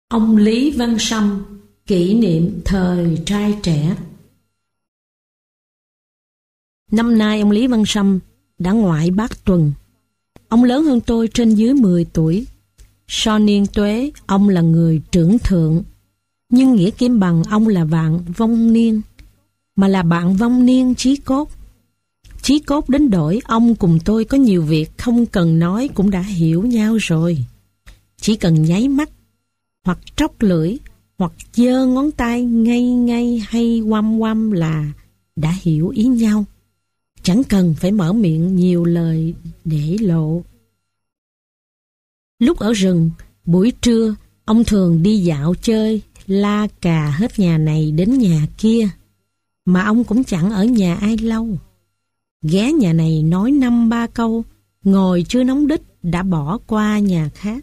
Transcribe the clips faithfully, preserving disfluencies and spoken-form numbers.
Ông Lý Văn Sâm kỷ niệm thời trai trẻ. Năm nay ông Lý Văn Sâm đã ngoại bác tuần. Ông lớn hơn tôi trên dưới mười tuổi. So niên tuế, ông là người trưởng thượng. Nhưng nghĩa kim bằng ông là bạn vong niên, mà là bạn vong niên chí cốt. Chí cốt đến đổi ông cùng tôi có nhiều việc không cần nói cũng đã hiểu nhau rồi. Chỉ cần nháy mắt, hoặc tróc lưỡi, hoặc giơ ngón tay ngay ngay hay quăm quăm là đã hiểu ý nhau. Chẳng cần phải mở miệng nhiều lời để lộ. Lúc ở rừng, buổi trưa, ông thường đi dạo chơi, la cà hết nhà này đến nhà kia. Mà ông cũng chẳng ở nhà ai lâu. Ghé nhà này nói năm ba câu, ngồi chưa nóng đít đã bỏ qua nhà khác.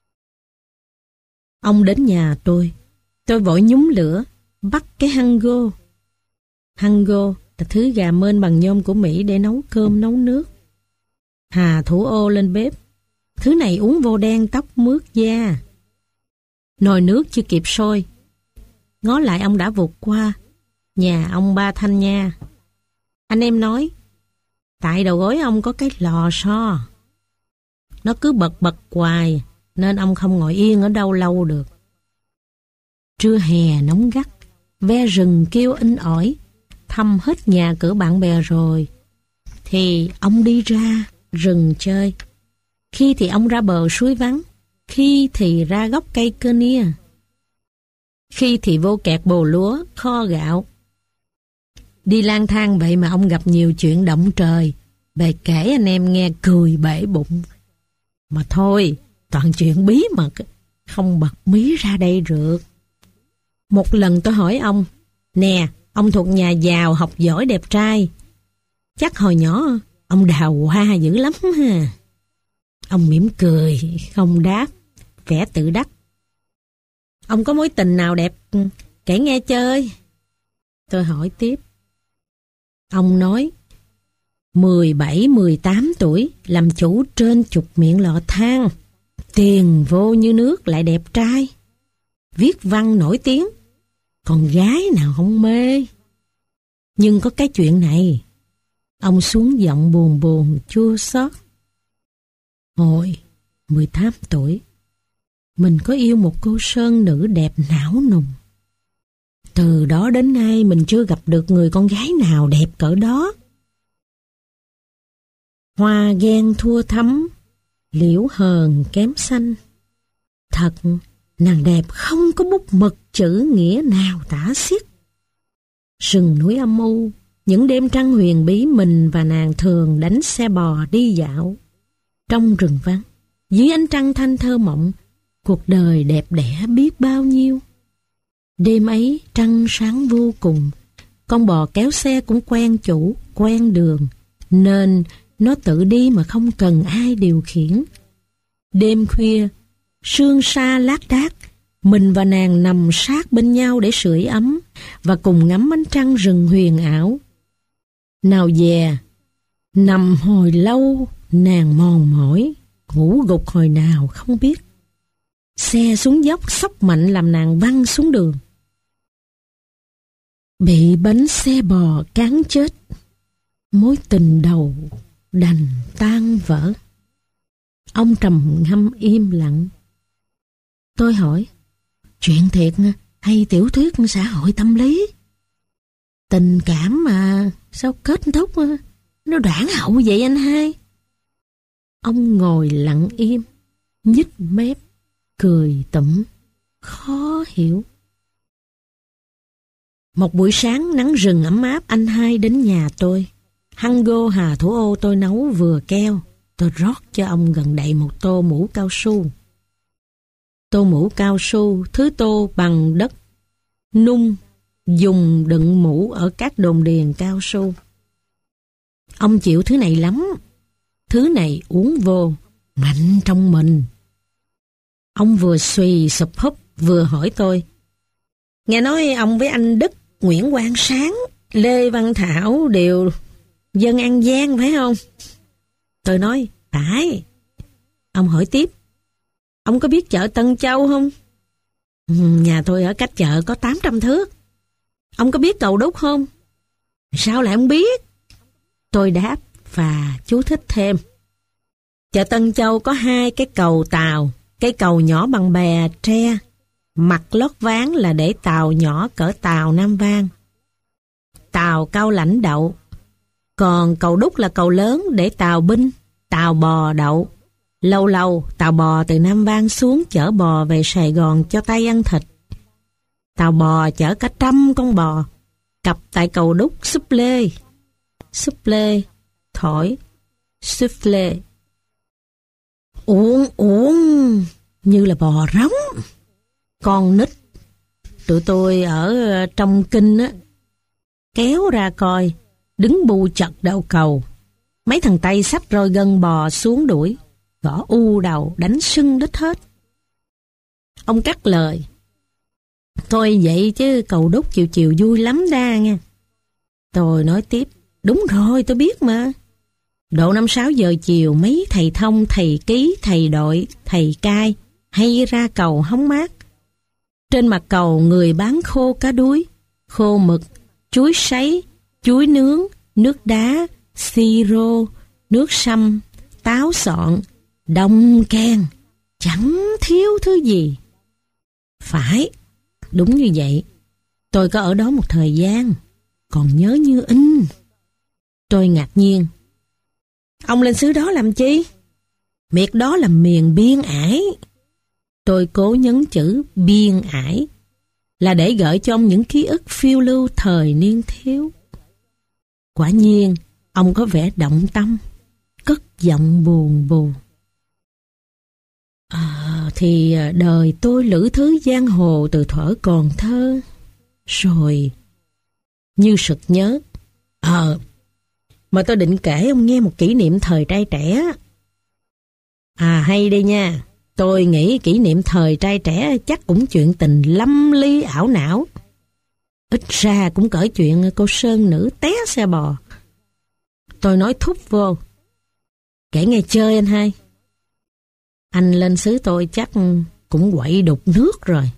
Ông đến nhà tôi, tôi vội nhúng lửa, bắt cái hango. Hango là thứ gà mên bằng nhôm của Mỹ để nấu cơm nấu nước. Hà thủ ô lên bếp, thứ này uống vô đen tóc mướt da. Nồi nước chưa kịp sôi, ngó lại ông đã vụt qua, nhà ông Ba Thanh nha. Anh em nói, tại đầu gối ông có cái lò xo. Nó cứ bật bật hoài, nên ông không ngồi yên ở đâu lâu được. Trưa hè nóng gắt, ve rừng kêu inh ỏi, thăm hết nhà cửa bạn bè rồi, thì ông đi ra rừng chơi. Khi thì ông ra bờ suối vắng, khi thì ra gốc cây cơ nia, khi thì vô kẹt bồ lúa, kho gạo. Đi lang thang vậy mà ông gặp nhiều chuyện động trời, bề kể anh em nghe cười bể bụng. Mà thôi, toàn chuyện bí mật, không bật mí ra đây được. Một lần tôi hỏi ông, nè, ông thuộc nhà giàu, học giỏi, đẹp trai. Chắc hồi nhỏ ông đào hoa dữ lắm ha. Ông mỉm cười, không đáp, vẻ tự đắc. Ông có mối tình nào đẹp, kể nghe chơi. Tôi hỏi tiếp. Ông nói, mười bảy mười tám tuổi, làm chủ trên chục miệng lò than. Tiền vô như nước lại đẹp trai. Viết văn nổi tiếng. Còn gái nào không mê. Nhưng có cái chuyện này. Ông xuống giọng buồn buồn chua xót. Hồi mười tám tuổi, mình có yêu một cô sơn nữ đẹp não nùng. Từ đó đến nay mình chưa gặp được người con gái nào đẹp cỡ đó. Hoa ghen thua thắm, liễu hờn kém xanh. Thật, nàng đẹp không có bút mực chữ nghĩa nào tả xiết. Rừng núi âm u, những đêm trăng huyền bí, mình và nàng thường đánh xe bò đi dạo. Trong rừng vắng, dưới ánh trăng thanh thơ mộng, cuộc đời đẹp đẽ biết bao nhiêu. Đêm ấy trăng sáng vô cùng, con bò kéo xe cũng quen chủ, quen đường, nên nó tự đi mà không cần ai điều khiển. Đêm khuya, sương sa lác đác, mình và nàng nằm sát bên nhau để sưởi ấm và cùng ngắm ánh trăng rừng huyền ảo. Nào dè, nằm hồi lâu, nàng mòn mỏi, ngủ gục hồi nào không biết. Xe xuống dốc sóc mạnh làm nàng văng xuống đường. Bị bánh xe bò cán chết, mối tình đầu đành tan vỡ. Ông trầm ngâm im lặng. Tôi hỏi, chuyện thiệt hay tiểu thuyết xã hội tâm lý? Tình cảm mà sao kết thúc nó đoản hậu vậy anh hai? Ông ngồi lặng im, nhích mép, cười tủm, khó hiểu. Một buổi sáng nắng rừng ấm áp, anh hai đến nhà tôi. Hango Hà thủ ô tôi nấu vừa keo. Tôi rót cho ông gần đậy một tô mũ cao su. Tô mũ cao su, thứ tô bằng đất nung, dùng đựng mũ ở các đồn điền cao su. Ông chịu thứ này lắm. Thứ này uống vô, mạnh trong mình. Ông vừa suy sụp húp, vừa hỏi tôi. Nghe nói ông với anh Đức, Nguyễn Quang Sáng, Lê Văn Thảo đều dân An Giang phải không? Tôi nói, phải. Ông hỏi tiếp, ông có biết chợ Tân Châu không? Nhà tôi ở cách chợ có tám trăm thước. Ông có biết cầu đúc không? Sao lại không biết? Tôi đáp và chú thích thêm. Chợ Tân Châu có hai cái cầu tàu, cái cầu nhỏ bằng bè tre, mặt lót ván là để tàu nhỏ cỡ tàu Nam Vang, tàu Cao Lãnh đậu. Còn cầu đúc là cầu lớn để tàu binh, tàu bò đậu. Lâu lâu tàu bò từ Nam Vang xuống chở bò về Sài Gòn cho Tây ăn thịt. Tàu bò chở cả trăm con bò, cập tại cầu đúc súp lê. Súp lê, thổi, súp lê. Uống uống như là bò rống. Con nít tụi tôi ở trong kinh á, kéo ra coi, đứng bu chật đầu cầu. Mấy thằng Tây xách roi gân bò xuống đuổi, gõ u đầu, đánh sưng đít hết. Ông cắt lời. Thôi vậy chứ cầu đúc chiều chiều vui lắm đa nha. Tôi nói tiếp. Đúng rồi, tôi biết mà. Độ năm sáu giờ chiều, mấy thầy thông, thầy ký, thầy đội, thầy cai hay ra cầu hóng mát. Trên mặt cầu người bán khô cá đuối, khô mực, chuối sấy, chuối nướng, nước đá, siro, nước sâm, táo sọn, đông ken, chẳng thiếu thứ gì. Phải, đúng như vậy. Tôi có ở đó một thời gian, còn nhớ như in. Tôi ngạc nhiên. Ông lên xứ đó làm chi? Miệt đó là miền biên ải. Tôi cố nhấn chữ biên ải, là để gợi cho ông những ký ức phiêu lưu thời niên thiếu. Quả nhiên, ông có vẻ động tâm, cất giọng buồn buồn. À, thì đời tôi lữ thứ giang hồ từ thuở còn thơ. Rồi, như sực nhớ. Ờ, mà tôi định kể ông nghe một kỷ niệm thời trai trẻ. À hay đây nha, tôi nghĩ kỷ niệm thời trai trẻ chắc cũng chuyện tình lâm ly ảo não. Ít ra cũng cởi chuyện cô sơn nữ té xe bò. Tôi nói thúc vô. Kể nghe chơi anh hai. Anh lên xứ tôi chắc cũng quậy đục nước rồi.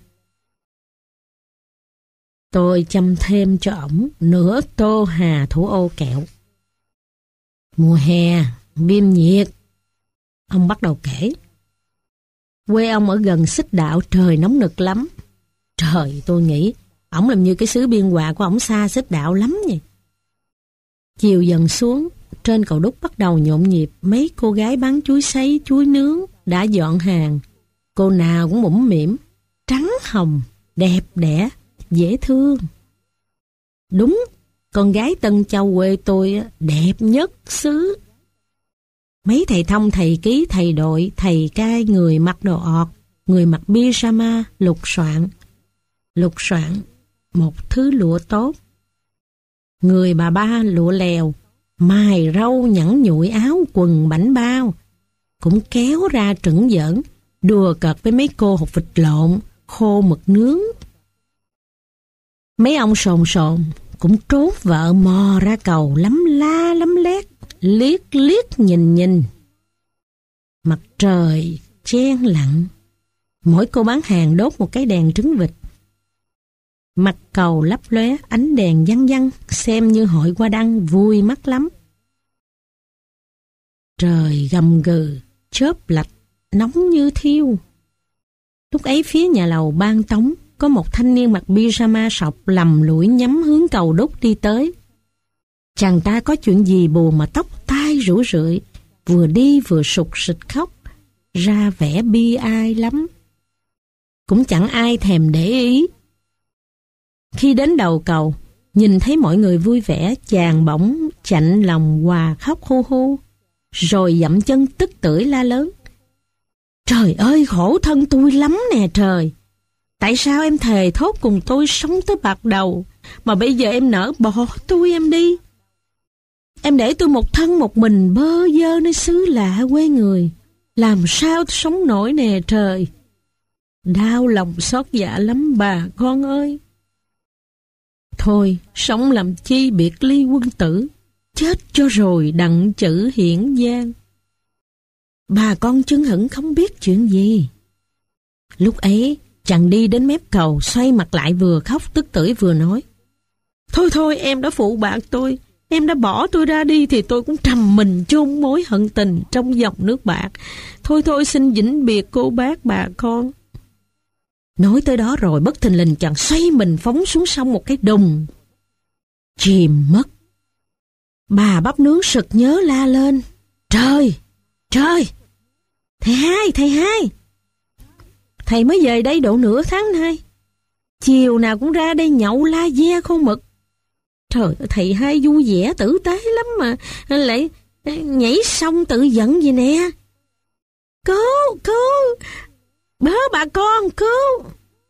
Tôi châm thêm cho ổng nửa tô Hà Thủ Ô kẹo. Mùa hè, biêm nhiệt. Ông bắt đầu kể. Quê ông ở gần Xích Đạo, trời nóng nực lắm. Trời, tôi nghĩ, ổng làm như cái xứ biên hòa của ổng xa Xích Đạo lắm vậy. Chiều dần xuống, trên cầu đúc bắt đầu nhộn nhịp mấy cô gái bán chuối sấy, chuối nướng đã dọn hàng. Cô nào cũng mũm mĩm, trắng hồng, đẹp đẽ, dễ thương. Đúng, con gái Tân Châu quê tôi đẹp nhất xứ. Mấy thầy thông, thầy ký, thầy đội, thầy cai, người mặc đồ ọt, người mặc pyjama, lục soạn. Lục soạn, một thứ lụa tốt. Người bà ba lụa lèo, mài râu nhẵn nhụi áo quần bảnh bao, cũng kéo ra trửng giỡn, đùa cợt với mấy cô hột vịt lộn, khô mực nướng. Mấy ông sồn sồn cũng trốn vợ mò ra cầu lắm la lắm lét, liếc liếc nhìn nhìn. Mặt trời chen lặng, mỗi cô bán hàng đốt một cái đèn trứng vịt. Mặt cầu lấp lóe ánh đèn văng văng, xem như hội hoa đăng, vui mắt lắm. Trời gầm gừ, chớp lạch, nóng như thiêu. Lúc ấy phía nhà lầu Ban Tống có một thanh niên mặc pyjama sọc lầm lũi nhắm hướng cầu đúc đi tới. Chàng ta có chuyện gì buồn mà tóc tai rủ rượi, vừa đi vừa sụt sịt khóc, ra vẻ bi ai lắm. Cũng chẳng ai thèm để ý. Khi đến đầu cầu, nhìn thấy mọi người vui vẻ, chàng bỗng chạnh lòng hòa khóc hu hu, rồi dậm chân tức tưởi la lớn. Trời ơi, khổ thân tôi lắm nè trời! Tại sao em thề thốt cùng tôi sống tới bạc đầu, mà bây giờ em nỡ bỏ tôi em đi? Em để tôi một thân một mình bơ vơ nơi xứ lạ quê người, làm sao tôi sống nổi nè trời! Đau lòng xót dạ lắm bà con ơi! Thôi, sống làm chi biệt ly quân tử, chết cho rồi đặng chữ hiển giang. Bà con chưng hửng không biết chuyện gì. Lúc ấy, chàng đi đến mép cầu, xoay mặt lại vừa khóc tức tưởi vừa nói: Thôi thôi, em đã phụ bạc tôi, em đã bỏ tôi ra đi thì tôi cũng trầm mình chôn mối hận tình trong dòng nước bạc. Thôi thôi, xin vĩnh biệt cô bác bà con. Nói tới đó rồi bất thình lình chàng xoay mình phóng xuống sông một cái đùng, chìm mất. Bà bắp nướng sực nhớ la lên: Trời, trời, thầy hai, thầy hai, thầy mới về đây độ nửa tháng nay, chiều nào cũng ra đây nhậu la ve khô mực. Trời ơi, thầy hai vui vẻ tử tế lắm mà lại nhảy sông tự giận gì nè. Cứu, cứu, bớ bà con, cứu.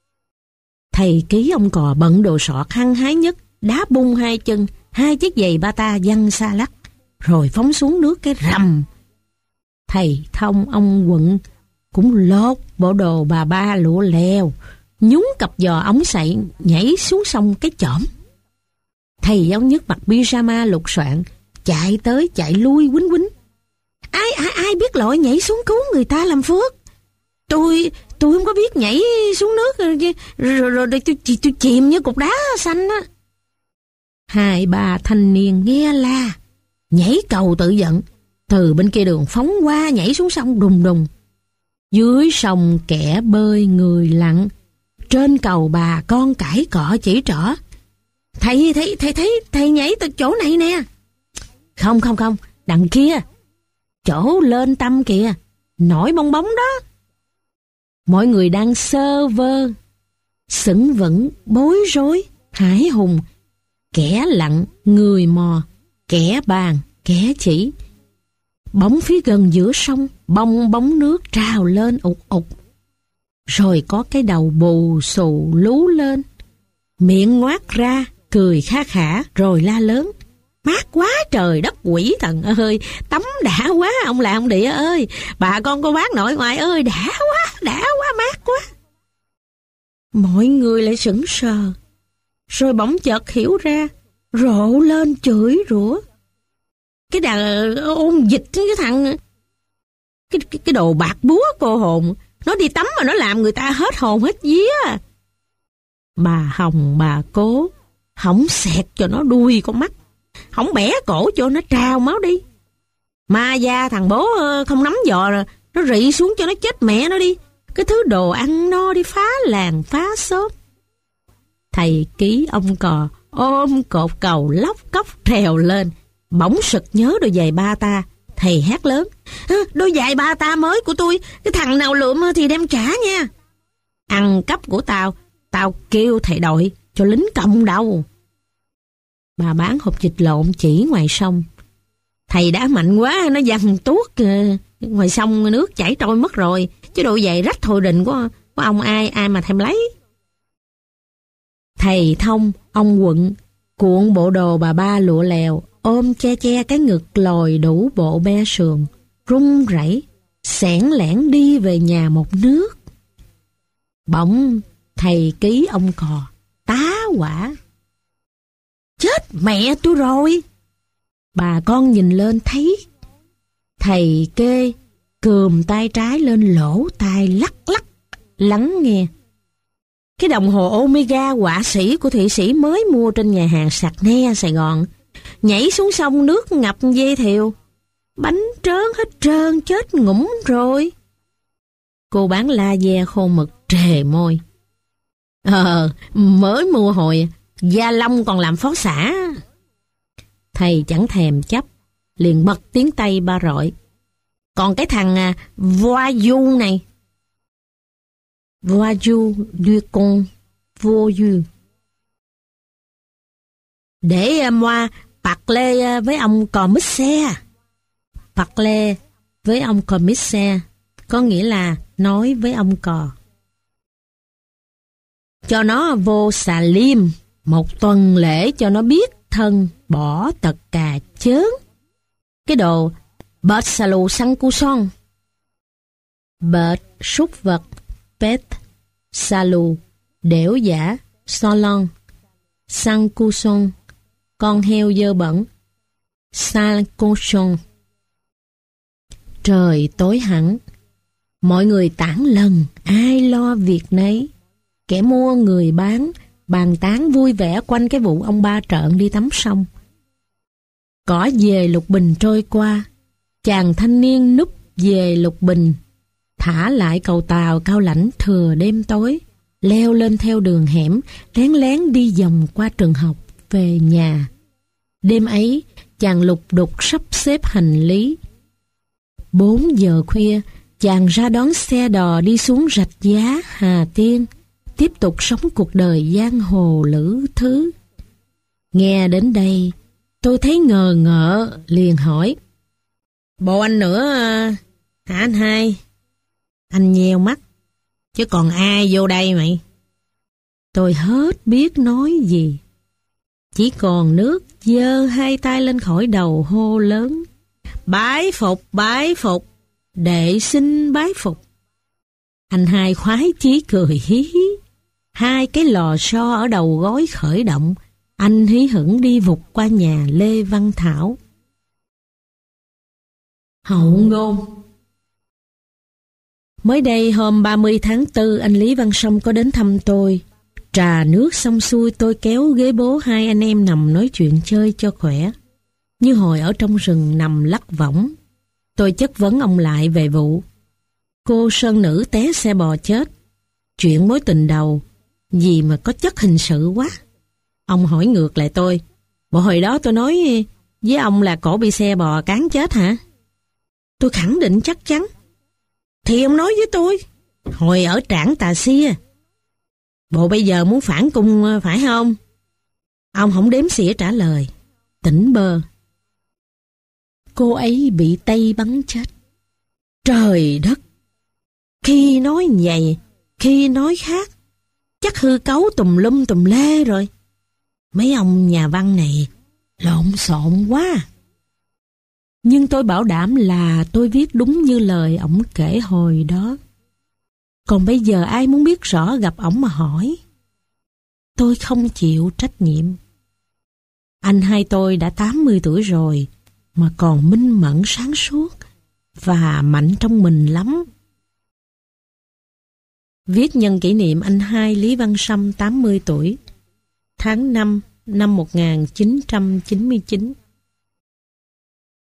Thầy Ký ông Cò bận đồ sọt hăng hái nhất, đá bung hai chân, hai chiếc giày bata văng xa lắc, rồi phóng xuống nước cái rầm. Thầy Thông ông Quận cũng lột bộ đồ bà ba lụa lèo, nhúng cặp giò ống sậy, nhảy xuống sông cái chỏm. Thầy giáo nhất mặc pyjama lục soạn, chạy tới chạy lui quýnh quýnh. Ai ai ai biết lội nhảy xuống cứu người ta làm phước. Tôi tôi không có biết nhảy xuống nước rồi rồi, rồi, rồi tôi, tôi, tôi chìm như cục đá xanh á. Hai bà thanh niên nghe la, nhảy cầu tự giận, từ bên kia đường phóng qua nhảy xuống sông đùng đùng. Dưới sông kẻ bơi người lặn, trên cầu bà con cãi cọ chỉ trỏ. Thầy, thầy, thầy thấy thầy nhảy từ chỗ này nè. Không, không, không, đằng kia, chỗ lên tâm kìa, nổi bong bóng đó. Mọi người đang sơ vơ, sững vững, bối rối, hãi hùng, kẻ lặn, người mò, kẻ bàn, kẻ chỉ. Bóng phía gần giữa sông, bong bóng nước trào lên ục ục. Rồi có cái đầu bù xù lú lên, miệng ngoác ra, cười kha khả rồi la lớn: Mát quá trời đất quỷ thần ơi, tắm đã quá ông làng ông địa ơi, bà con cô bác nội ngoại ơi, đã quá, đã quá, mát quá. Mọi người lại sững sờ, rồi bỗng chợt hiểu ra, rộ lên chửi rủa. Cái đàn ôn dịch, cái thằng, cái, cái, cái đồ bạc búa cô hồn, nó đi tắm mà nó làm người ta hết hồn hết vía. Bà Hồng bà Cố hổng xẹt cho nó đuôi con mắt, hổng bẻ cổ cho nó trào máu đi. Ma da thằng bố không nắm giò rồi, nó rị xuống cho nó chết mẹ nó đi. Cái thứ đồ ăn no đi phá làng phá xóm. Thầy Ký ông Cò ôm cột cầu lóc cóc trèo lên, bỗng sực nhớ đôi giày ba ta. Thầy hét lớn: Đôi giày ba ta mới của tôi, cái thằng nào lượm thì đem trả nha. Ăn cắp của tao, tao kêu thầy đội cho lính cộng đầu. Bà bán hộp vịt lộn chỉ ngoài sông. Thầy đã mạnh quá, nó văng tuốt ngoài sông, nước chảy trôi mất rồi. Chứ đôi giày rách thôi đình của, của ông ai, ai mà thèm lấy. Thầy Thông, ông Quận, cuộn bộ đồ bà ba lụa lèo, ôm che che cái ngực lồi đủ bộ be sườn, run rẩy, xẻn lẻn đi về nhà một nước. Bỗng thầy Ký ông Cò tá hỏa: Chết mẹ tôi rồi! Bà con nhìn lên thấy thầy Kê cườm tay trái lên lỗ tai lắc lắc lắng nghe. Cái đồng hồ Omega họa sĩ của Thụy Sĩ mới mua trên nhà hàng Sạc Ne Sài Gòn, nhảy xuống sông nước ngập dây thiều, bánh trớn hết trơn, chết ngủm rồi. Cô bán la ve khô mực trề môi: Ờ, mới mua hồi Gia Long còn làm phó xã. Thầy chẳng thèm chấp, liền bật tiếng Tây ba rọi: Còn cái thằng à, voyou này, voyou du con voyou, để moi parler với ông commissaire. Parler với ông commissaire có nghĩa là nói với ông cò. Cho nó vô xà liêm một tuần lễ cho nó biết thân bỏ tật cà chớn. Cái đồ bệt xà lù xăng cu son. Bệt súc vật, pet, xà lù, đểu giả, solon, xăng cu son, con heo dơ bẩn, sale cochon. Trời tối hẳn, mọi người tản lần, ai lo việc nấy. Kẻ mua người bán bàn tán vui vẻ quanh cái vụ ông ba trợn đi tắm sông. Cỏ về lục bình trôi qua, chàng thanh niên núp về lục bình, thả lại cầu tàu Cao Lãnh thừa đêm tối, leo lên theo đường hẻm, lén lén đi vòng qua trường học về nhà. Đêm ấy, chàng lục đục sắp xếp hành lý. Bốn giờ khuya, chàng ra đón xe đò đi xuống rạch giá Hà Tiên, tiếp tục sống cuộc đời giang hồ lữ thứ. Nghe đến đây, tôi thấy ngờ ngợ, liền hỏi: Bộ anh nữa hả anh hai? Anh nheo mắt: Chứ còn ai vô đây mày? Tôi hết biết nói gì. Chỉ còn nước giơ hai tay lên khỏi đầu hô lớn: Bái phục, bái phục, đệ xin bái phục. Anh hai khoái chí cười hí hí. Hai cái lò xo ở đầu gối khởi động, anh hí hửng đi vụt qua nhà Lê Văn Thảo. Hậu ngôn. Mới đây hôm ba mươi tháng tư, anh Lý Văn Song có đến thăm tôi. Trà nước xong xuôi, tôi kéo ghế bố hai anh em nằm nói chuyện chơi cho khỏe, như hồi ở trong rừng nằm lắc võng. Tôi chất vấn ông lại về vụ cô sơn nữ té xe bò chết, chuyện mối tình đầu, gì mà có chất hình sự quá. Ông hỏi ngược lại tôi: Bộ hồi đó tôi nói với ông là cổ bị xe bò cán chết hả? Tôi khẳng định chắc chắn. Thì ông nói với tôi hồi ở Trảng Tà Xia. Bộ bây giờ muốn phản cung phải không? Ông không đếm xỉa trả lời, tỉnh bơ. Cô ấy bị Tây bắn chết. Trời đất! Khi nói vậy, khi nói khác, chắc hư cấu tùm lum tùm lê rồi. Mấy ông nhà văn này lộn xộn quá. Nhưng tôi bảo đảm là tôi viết đúng như lời ổng kể hồi đó. Còn bây giờ ai muốn biết rõ gặp ổng mà hỏi. Tôi không chịu trách nhiệm. Anh hai tôi đã tám mươi tuổi rồi, mà còn minh mẫn sáng suốt và mạnh trong mình lắm. Viết nhân kỷ niệm anh hai Lý Văn Song tám mươi tuổi, tháng năm năm một nghìn chín trăm chín mươi chín.